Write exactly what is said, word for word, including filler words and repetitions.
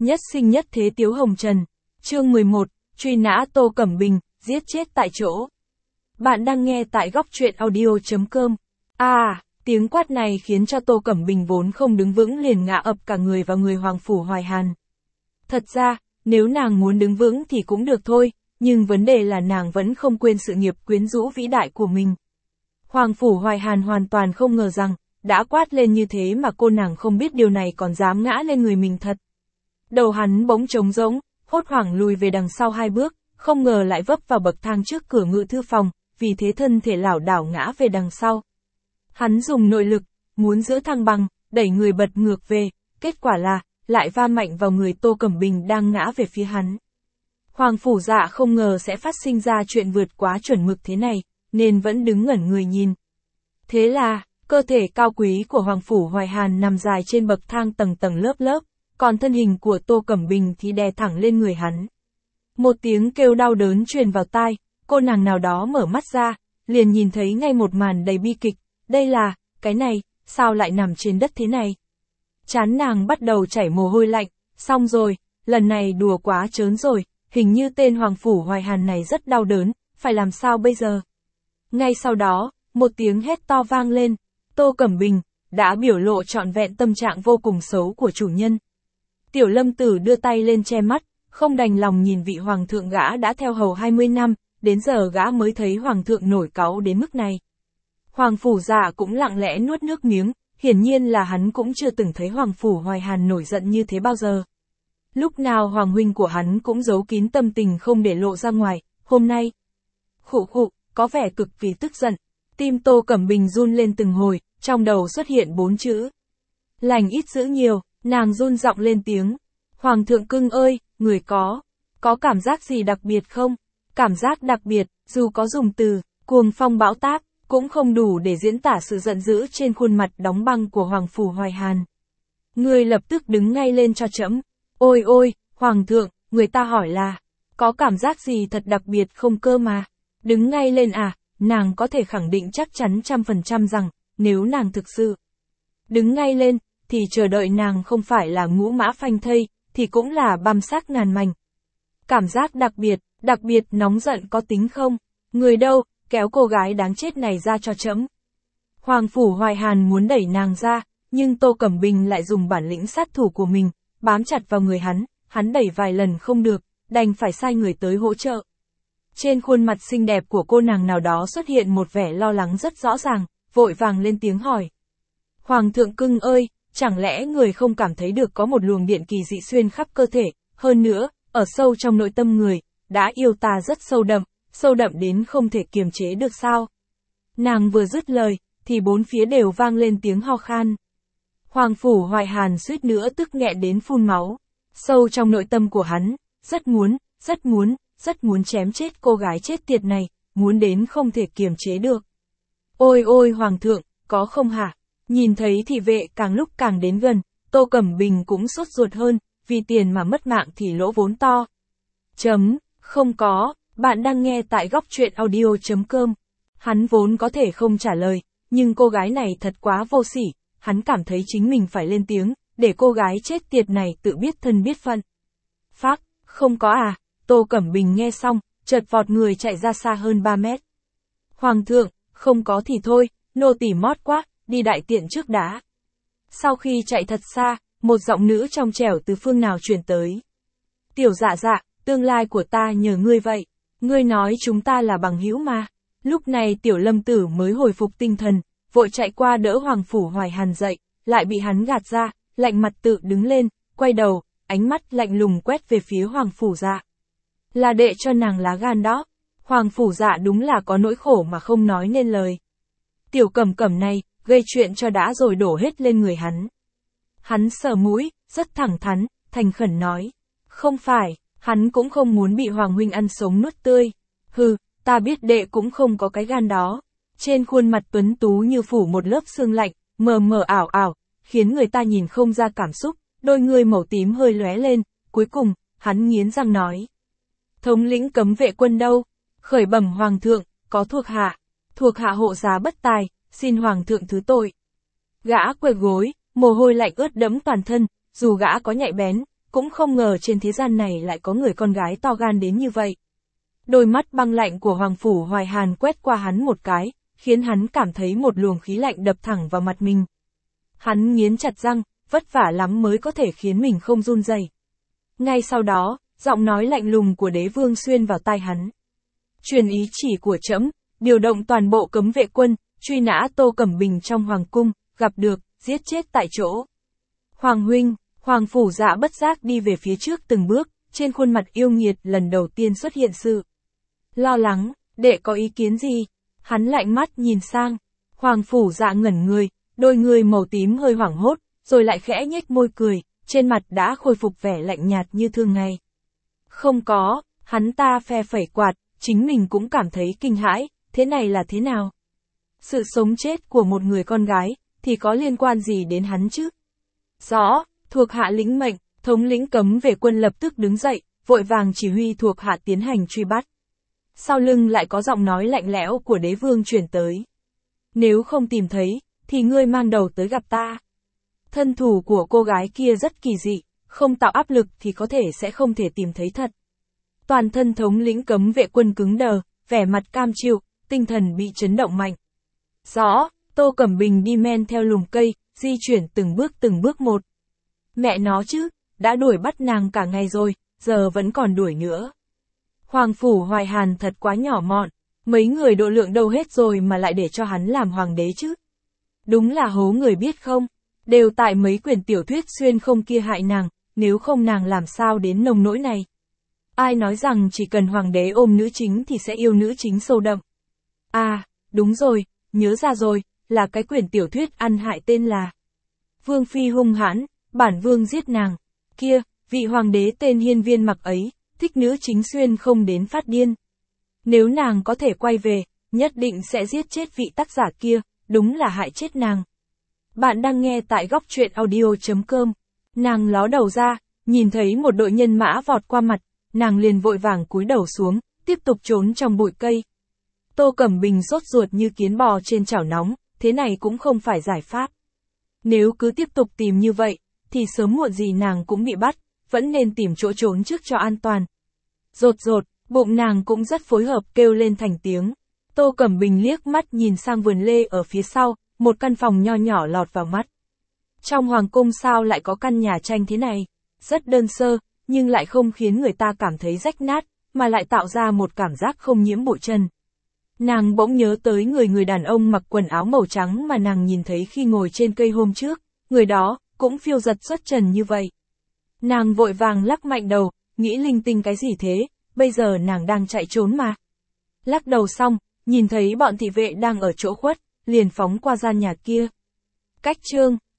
Nhất sinh nhất thế Tiếu Hồng Trần. Chương mười một, truy nã Tô Cẩm Bình, giết chết tại chỗ. Bạn đang nghe tại góc truyện audio chấm com. À, tiếng quát này khiến cho Tô Cẩm Bình vốn không đứng vững liền ngã ập cả người vào người Hoàng Phủ Hoài Hàn. Thật ra, nếu nàng muốn đứng vững thì cũng được thôi, nhưng vấn đề là nàng vẫn không quên sự nghiệp quyến rũ vĩ đại của mình. Hoàng Phủ Hoài Hàn hoàn toàn không ngờ rằng, đã quát lên như thế mà cô nàng không biết điều này còn dám ngã lên người mình thật. Đầu hắn bỗng trống rỗng, hốt hoảng lùi về đằng sau hai bước, không ngờ lại vấp vào bậc thang trước cửa ngự thư phòng, vì thế thân thể lảo đảo ngã về đằng sau. Hắn dùng nội lực, muốn giữ thăng bằng, đẩy người bật ngược về, kết quả là, lại va mạnh vào người Tô Cẩm Bình đang ngã về phía hắn. Hoàng Phủ Dạ không ngờ sẽ phát sinh ra chuyện vượt quá chuẩn mực thế này, nên vẫn đứng ngẩn người nhìn. Thế là, cơ thể cao quý của Hoàng Phủ Hoài Hàn nằm dài trên bậc thang tầng tầng lớp lớp, còn thân hình của Tô Cẩm Bình thì đè thẳng lên người hắn. Một tiếng kêu đau đớn truyền vào tai, cô nàng nào đó mở mắt ra, liền nhìn thấy ngay một màn đầy bi kịch, đây là, cái này, sao lại nằm trên đất thế này? Trán nàng bắt đầu chảy mồ hôi lạnh, xong rồi, lần này đùa quá trớn rồi, hình như tên Hoàng Phủ Hoài Hàn này rất đau đớn, phải làm sao bây giờ? Ngay sau đó, một tiếng hét to vang lên, Tô Cẩm Bình, đã biểu lộ trọn vẹn tâm trạng vô cùng xấu của chủ nhân. Tiểu Lâm Tử đưa tay lên che mắt, không đành lòng nhìn vị hoàng thượng gã đã theo hầu hai mươi năm, đến giờ gã mới thấy hoàng thượng nổi cáu đến mức này. Hoàng Phủ Dạ cũng lặng lẽ nuốt nước miếng, hiển nhiên là hắn cũng chưa từng thấy Hoàng Phủ Hoài Hàn nổi giận như thế bao giờ. Lúc nào hoàng huynh của hắn cũng giấu kín tâm tình không để lộ ra ngoài, hôm nay. Khụ khụ, có vẻ cực kỳ tức giận, tim Tô Cẩm Bình run lên từng hồi, trong đầu xuất hiện bốn chữ. Lành ít dữ nhiều, nàng run giọng lên tiếng. Hoàng thượng cưng ơi, người có, có cảm giác gì đặc biệt không? Cảm giác đặc biệt, dù có dùng từ, cuồng phong bão táp, cũng không đủ để diễn tả sự giận dữ trên khuôn mặt đóng băng của Hoàng Phủ Hoài Hàn. Người lập tức đứng ngay lên cho trẫm. Ôi ôi, Hoàng thượng, người ta hỏi là, có cảm giác gì thật đặc biệt không cơ mà? Đứng ngay lên à, nàng có thể khẳng định chắc chắn trăm phần trăm rằng, nếu nàng thực sự đứng ngay lên, thì chờ đợi nàng không phải là ngũ mã phanh thây, thì cũng là băm xác ngàn mảnh. Cảm giác đặc biệt, đặc biệt nóng giận có tính không? Người đâu, kéo cô gái đáng chết này ra cho trẫm. Hoàng Phủ Hoài Hàn muốn đẩy nàng ra, nhưng Tô Cẩm Bình lại dùng bản lĩnh sát thủ của mình, bám chặt vào người hắn, hắn đẩy vài lần không được, đành phải sai người tới hỗ trợ. Trên khuôn mặt xinh đẹp của cô nàng nào đó xuất hiện một vẻ lo lắng rất rõ ràng, vội vàng lên tiếng hỏi. Hoàng thượng cưng ơi, chẳng lẽ người không cảm thấy được có một luồng điện kỳ dị xuyên khắp cơ thể, hơn nữa, ở sâu trong nội tâm người, đã yêu ta rất sâu đậm, sâu đậm đến không thể kiềm chế được sao? Nàng vừa dứt lời, thì bốn phía đều vang lên tiếng ho khan. Hoàng Phủ Hoài Hàn suýt nữa tức nghẹn đến phun máu. Sâu trong nội tâm của hắn, rất muốn, rất muốn, rất muốn chém chết cô gái chết tiệt này, muốn đến không thể kiềm chế được. Ôi ôi Hoàng thượng, có không hả? Nhìn thấy thị vệ càng lúc càng đến gần, Tô Cẩm Bình cũng sốt ruột hơn, vì tiền mà mất mạng thì lỗ vốn to. Chấm, không có, bạn đang nghe tại góc truyện audio chấm com. Hắn vốn có thể không trả lời, nhưng cô gái này thật quá vô sỉ, hắn cảm thấy chính mình phải lên tiếng, để cô gái chết tiệt này tự biết thân biết phận. Phác, không có à, Tô Cẩm Bình nghe xong, chợt vọt người chạy ra xa hơn ba mét. Hoàng thượng, không có thì thôi, nô tỳ mót quá, đi đại tiện trước đã. Sau khi chạy thật xa, một giọng nữ trong trẻo từ phương nào truyền tới. Tiểu Dạ Dạ, tương lai của ta nhờ ngươi vậy, ngươi nói chúng ta là bằng hữu mà. Lúc này Tiểu Lâm Tử mới hồi phục tinh thần, vội chạy qua đỡ Hoàng Phủ Hoài Hàn dậy, lại bị hắn gạt ra, lạnh mặt tự đứng lên, quay đầu, ánh mắt lạnh lùng quét về phía Hoàng Phủ Dạ. Là đệ cho nàng lá gan đó. Hoàng Phủ Dạ đúng là có nỗi khổ mà không nói nên lời. Tiểu Cẩm Cẩm này, gây chuyện cho đã rồi đổ hết lên người hắn. Hắn sờ mũi, rất thẳng thắn, thành khẩn nói. Không phải, hắn cũng không muốn bị Hoàng huynh ăn sống nuốt tươi. Hừ, ta biết đệ cũng không có cái gan đó. Trên khuôn mặt tuấn tú như phủ một lớp sương lạnh, mờ mờ ảo ảo, khiến người ta nhìn không ra cảm xúc, đôi người màu tím hơi lóe lên, cuối cùng, hắn nghiến răng nói. Thống lĩnh cấm vệ quân đâu? Khởi bẩm Hoàng thượng, có thuộc hạ. Thuộc hạ hộ giá bất tài, xin Hoàng thượng thứ tội. Gã quỳ gối, mồ hôi lạnh ướt đẫm toàn thân, dù gã có nhạy bén, cũng không ngờ trên thế gian này lại có người con gái to gan đến như vậy. Đôi mắt băng lạnh của Hoàng Phủ Hoài Hàn quét qua hắn một cái, khiến hắn cảm thấy một luồng khí lạnh đập thẳng vào mặt mình. Hắn nghiến chặt răng, vất vả lắm mới có thể khiến mình không run rẩy. Ngay sau đó, giọng nói lạnh lùng của Đế Vương xuyên vào tai hắn. Truyền ý chỉ của trẫm, điều động toàn bộ cấm vệ quân, truy nã Tô Cẩm Bình trong hoàng cung, gặp được, giết chết tại chỗ. Hoàng huynh, Hoàng Phủ Dạ bất giác đi về phía trước từng bước, trên khuôn mặt yêu nghiệt lần đầu tiên xuất hiện sự lo lắng. Đệ có ý kiến gì? Hắn lạnh mắt nhìn sang. Hoàng Phủ Dạ ngẩn người, đôi người màu tím hơi hoảng hốt, rồi lại khẽ nhếch môi cười, trên mặt đã khôi phục vẻ lạnh nhạt như thường ngày. Không có, hắn ta phe phẩy quạt, chính mình cũng cảm thấy kinh hãi, thế này là thế nào? Sự sống chết của một người con gái, thì có liên quan gì đến hắn chứ? Rõ, thuộc hạ lĩnh mệnh, thống lĩnh cấm vệ quân lập tức đứng dậy, vội vàng chỉ huy thuộc hạ tiến hành truy bắt. Sau lưng lại có giọng nói lạnh lẽo của Đế Vương truyền tới. Nếu không tìm thấy, thì ngươi mang đầu tới gặp ta. Thân thủ của cô gái kia rất kỳ dị, không tạo áp lực thì có thể sẽ không thể tìm thấy thật. Toàn thân thống lĩnh cấm vệ quân cứng đờ, vẻ mặt cam chịu, tinh thần bị chấn động mạnh. Rõ, Tô Cẩm Bình đi men theo lùm cây, di chuyển từng bước từng bước một. Mẹ nó chứ, đã đuổi bắt nàng cả ngày rồi, giờ vẫn còn đuổi nữa. Hoàng Phủ Hoài Hàn thật quá nhỏ mọn, mấy người độ lượng đâu hết rồi mà lại để cho hắn làm hoàng đế chứ. Đúng là hố người biết không, đều tại mấy quyển tiểu thuyết xuyên không kia hại nàng, nếu không nàng làm sao đến nông nỗi này. Ai nói rằng chỉ cần hoàng đế ôm nữ chính thì sẽ yêu nữ chính sâu đậm. À, đúng rồi, nhớ ra rồi, là cái quyển tiểu thuyết ăn hại tên là Vương Phi hung hãn, bản vương giết nàng. Kia, vị hoàng đế tên Hiên Viên Mặc ấy, thích nữ chính xuyên không đến phát điên. Nếu nàng có thể quay về, nhất định sẽ giết chết vị tác giả kia, đúng là hại chết nàng. Bạn đang nghe tại góc truyện audio chấm com. Nàng ló đầu ra, nhìn thấy một đội nhân mã vọt qua mặt, nàng liền vội vàng cúi đầu xuống, tiếp tục trốn trong bụi cây. Tô Cẩm Bình sốt ruột như kiến bò trên chảo nóng, thế này cũng không phải giải pháp. Nếu cứ tiếp tục tìm như vậy, thì sớm muộn gì nàng cũng bị bắt, vẫn nên tìm chỗ trốn trước cho an toàn. Rột rột, bụng nàng cũng rất phối hợp kêu lên thành tiếng. Tô Cẩm Bình liếc mắt nhìn sang vườn lê ở phía sau, một căn phòng nho nhỏ lọt vào mắt. Trong hoàng cung sao lại có căn nhà tranh thế này? Rất đơn sơ, nhưng lại không khiến người ta cảm thấy rách nát, mà lại tạo ra một cảm giác không nhiễm bụi trần. Nàng bỗng nhớ tới người người đàn ông mặc quần áo màu trắng mà nàng nhìn thấy khi ngồi trên cây hôm trước, người đó, cũng phiêu giật xuất trần như vậy. Nàng vội vàng lắc mạnh đầu, nghĩ linh tinh cái gì thế, bây giờ nàng đang chạy trốn mà. Lắc đầu xong, nhìn thấy bọn thị vệ đang ở chỗ khuất, liền phóng qua gian nhà kia. Cách chương